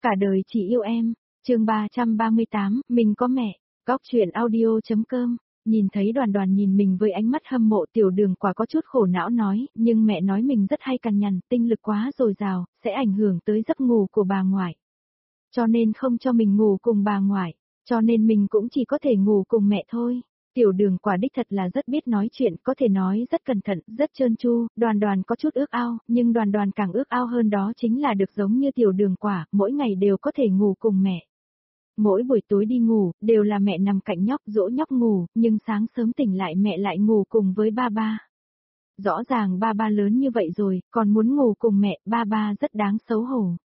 Cả đời chỉ yêu em. Chương 338, mình có mẹ. Góc truyện audio.com. Nhìn thấy Đoàn Đoàn nhìn mình với ánh mắt hâm mộ, Tiểu Đường Quả có chút khổ não nói, nhưng mẹ nói mình rất hay cằn nhằn, tinh lực quá dồi dào, sẽ ảnh hưởng tới giấc ngủ của bà ngoại. Cho nên không cho mình ngủ cùng bà ngoại, cho nên mình cũng chỉ có thể ngủ cùng mẹ thôi. Tiểu Đường Quả đích thật là rất biết nói chuyện, có thể nói rất cẩn thận, rất trơn tru. Đoàn Đoàn có chút ước ao, nhưng Đoàn Đoàn càng ước ao hơn đó chính là được giống như Tiểu Đường Quả, mỗi ngày đều có thể ngủ cùng mẹ. Mỗi buổi tối đi ngủ, đều là mẹ nằm cạnh nhóc dỗ nhóc ngủ, nhưng sáng sớm tỉnh lại mẹ lại ngủ cùng với ba ba. Rõ ràng ba ba lớn như vậy rồi, còn muốn ngủ cùng mẹ, ba ba rất đáng xấu hổ.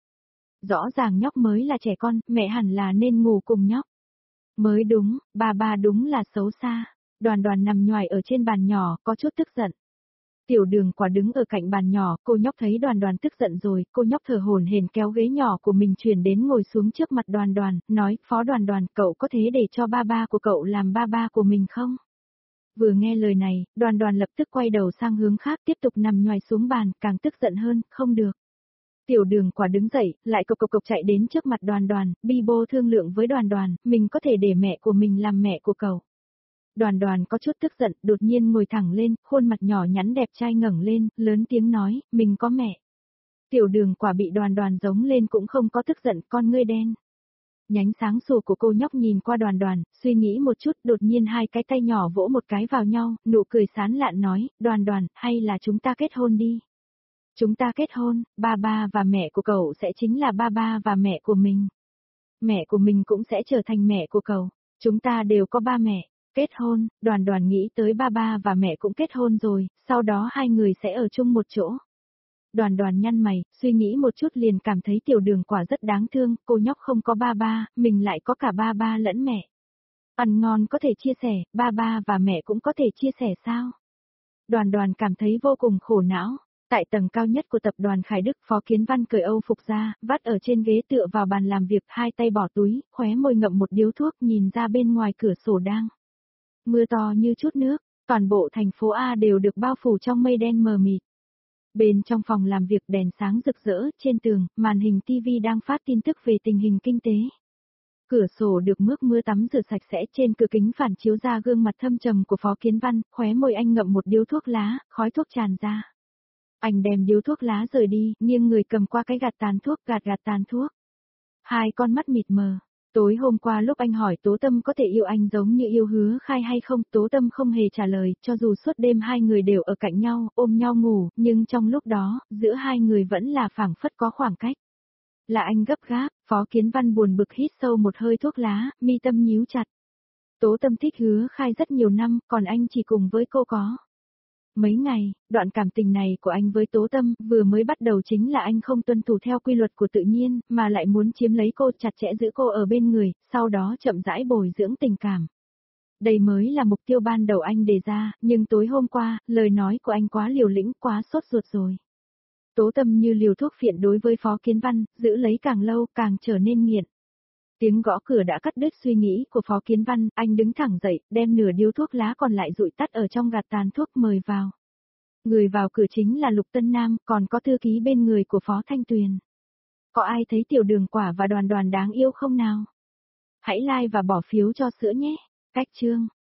Rõ ràng nhóc mới là trẻ con, mẹ hẳn là nên ngủ cùng nhóc. Mới đúng, ba ba đúng là xấu xa. Đoàn Đoàn nằm nhoài ở trên bàn nhỏ, có chút tức giận. Tiểu Đường Quả đứng ở cạnh bàn nhỏ, cô nhóc thấy Đoàn Đoàn tức giận rồi, cô nhóc thở hổn hển kéo ghế nhỏ của mình chuyển đến ngồi xuống trước mặt Đoàn Đoàn, nói, Phó Đoàn Đoàn, cậu có thế để cho ba ba của cậu làm ba ba của mình không? Vừa nghe lời này, Đoàn Đoàn lập tức quay đầu sang hướng khác tiếp tục nằm nhoài xuống bàn, càng tức giận hơn, không được. Tiểu Đường Quả đứng dậy, lại cộc cộc cộc chạy đến trước mặt Đoàn Đoàn, bi bô thương lượng với Đoàn Đoàn, mình có thể để mẹ của mình làm mẹ của cậu. Đoàn Đoàn có chút tức giận, đột nhiên ngồi thẳng lên, khuôn mặt nhỏ nhắn đẹp trai ngẩng lên, lớn tiếng nói, mình có mẹ. Tiểu Đường Quả bị Đoàn Đoàn giống lên cũng không có tức giận, con ngươi đen. Nhánh sáng sủa của cô nhóc nhìn qua Đoàn Đoàn, suy nghĩ một chút, đột nhiên hai cái tay nhỏ vỗ một cái vào nhau, nụ cười sán lạn nói, Đoàn Đoàn, hay là chúng ta kết hôn đi. Chúng ta kết hôn, ba ba và mẹ của cậu sẽ chính là ba ba và mẹ của mình. Mẹ của mình cũng sẽ trở thành mẹ của cậu. Chúng ta đều có ba mẹ. Kết hôn, Đoàn Đoàn nghĩ tới ba ba và mẹ cũng kết hôn rồi, sau đó hai người sẽ ở chung một chỗ. Đoàn Đoàn nhăn mày, suy nghĩ một chút liền cảm thấy Tiểu Đường Quả rất đáng thương, cô nhóc không có ba ba, mình lại có cả ba ba lẫn mẹ. Ăn ngon có thể chia sẻ, ba ba và mẹ cũng có thể chia sẻ sao? Đoàn Đoàn cảm thấy vô cùng khổ não. Tại tầng cao nhất của tập đoàn Khải Đức, Phó Kiến Văn cởi Âu phục ra, vắt ở trên ghế tựa vào bàn làm việc, hai tay bỏ túi, khóe môi ngậm một điếu thuốc nhìn ra bên ngoài cửa sổ đang. Mưa to như chút nước, toàn bộ thành phố A đều được bao phủ trong mây đen mờ mịt. Bên trong phòng làm việc đèn sáng rực rỡ, trên tường, màn hình TV đang phát tin tức về tình hình kinh tế. Cửa sổ được nước mưa tắm rửa sạch sẽ, trên cửa kính phản chiếu ra gương mặt thâm trầm của Phó Kiến Văn, khóe môi anh ngậm một điếu thuốc lá, khói thuốc tràn ra. Anh đem điếu thuốc lá rời đi, nghiêng người cầm qua cái gạt tàn thuốc, gạt tàn thuốc. Hai con mắt mịt mờ. Tối hôm qua lúc anh hỏi Tố Tâm có thể yêu anh giống như yêu Hứa Khai hay không, Tố Tâm không hề trả lời, cho dù suốt đêm hai người đều ở cạnh nhau, ôm nhau ngủ, nhưng trong lúc đó, giữa hai người vẫn là phảng phất có khoảng cách. Là anh gấp gáp, Phó Kiến Văn buồn bực hít sâu một hơi thuốc lá, mi tâm nhíu chặt. Tố Tâm thích Hứa Khai rất nhiều năm, còn anh chỉ cùng với cô có. Mấy ngày, đoạn cảm tình này của anh với Tố Tâm vừa mới bắt đầu chính là anh không tuân thủ theo quy luật của tự nhiên, mà lại muốn chiếm lấy cô, chặt chẽ giữ cô ở bên người, sau đó chậm rãi bồi dưỡng tình cảm. Đây mới là mục tiêu ban đầu anh đề ra, nhưng tối hôm qua, lời nói của anh quá liều lĩnh, quá sốt ruột rồi. Tố Tâm như liều thuốc phiện đối với Phó Kiến Văn, giữ lấy càng lâu càng trở nên nghiện. Tiếng gõ cửa đã cắt đứt suy nghĩ của Phó Kiến Văn, anh đứng thẳng dậy, đem nửa điếu thuốc lá còn lại dụi tắt ở trong gạt tàn thuốc mời vào. Người vào cửa chính là Lục Tân Nam, còn có thư ký bên người của Phó Thanh Tuyền. Có ai thấy Tiểu Đường Quả và Đoàn Đoàn đáng yêu không nào? Hãy like và bỏ phiếu cho sữa nhé. Cách chương.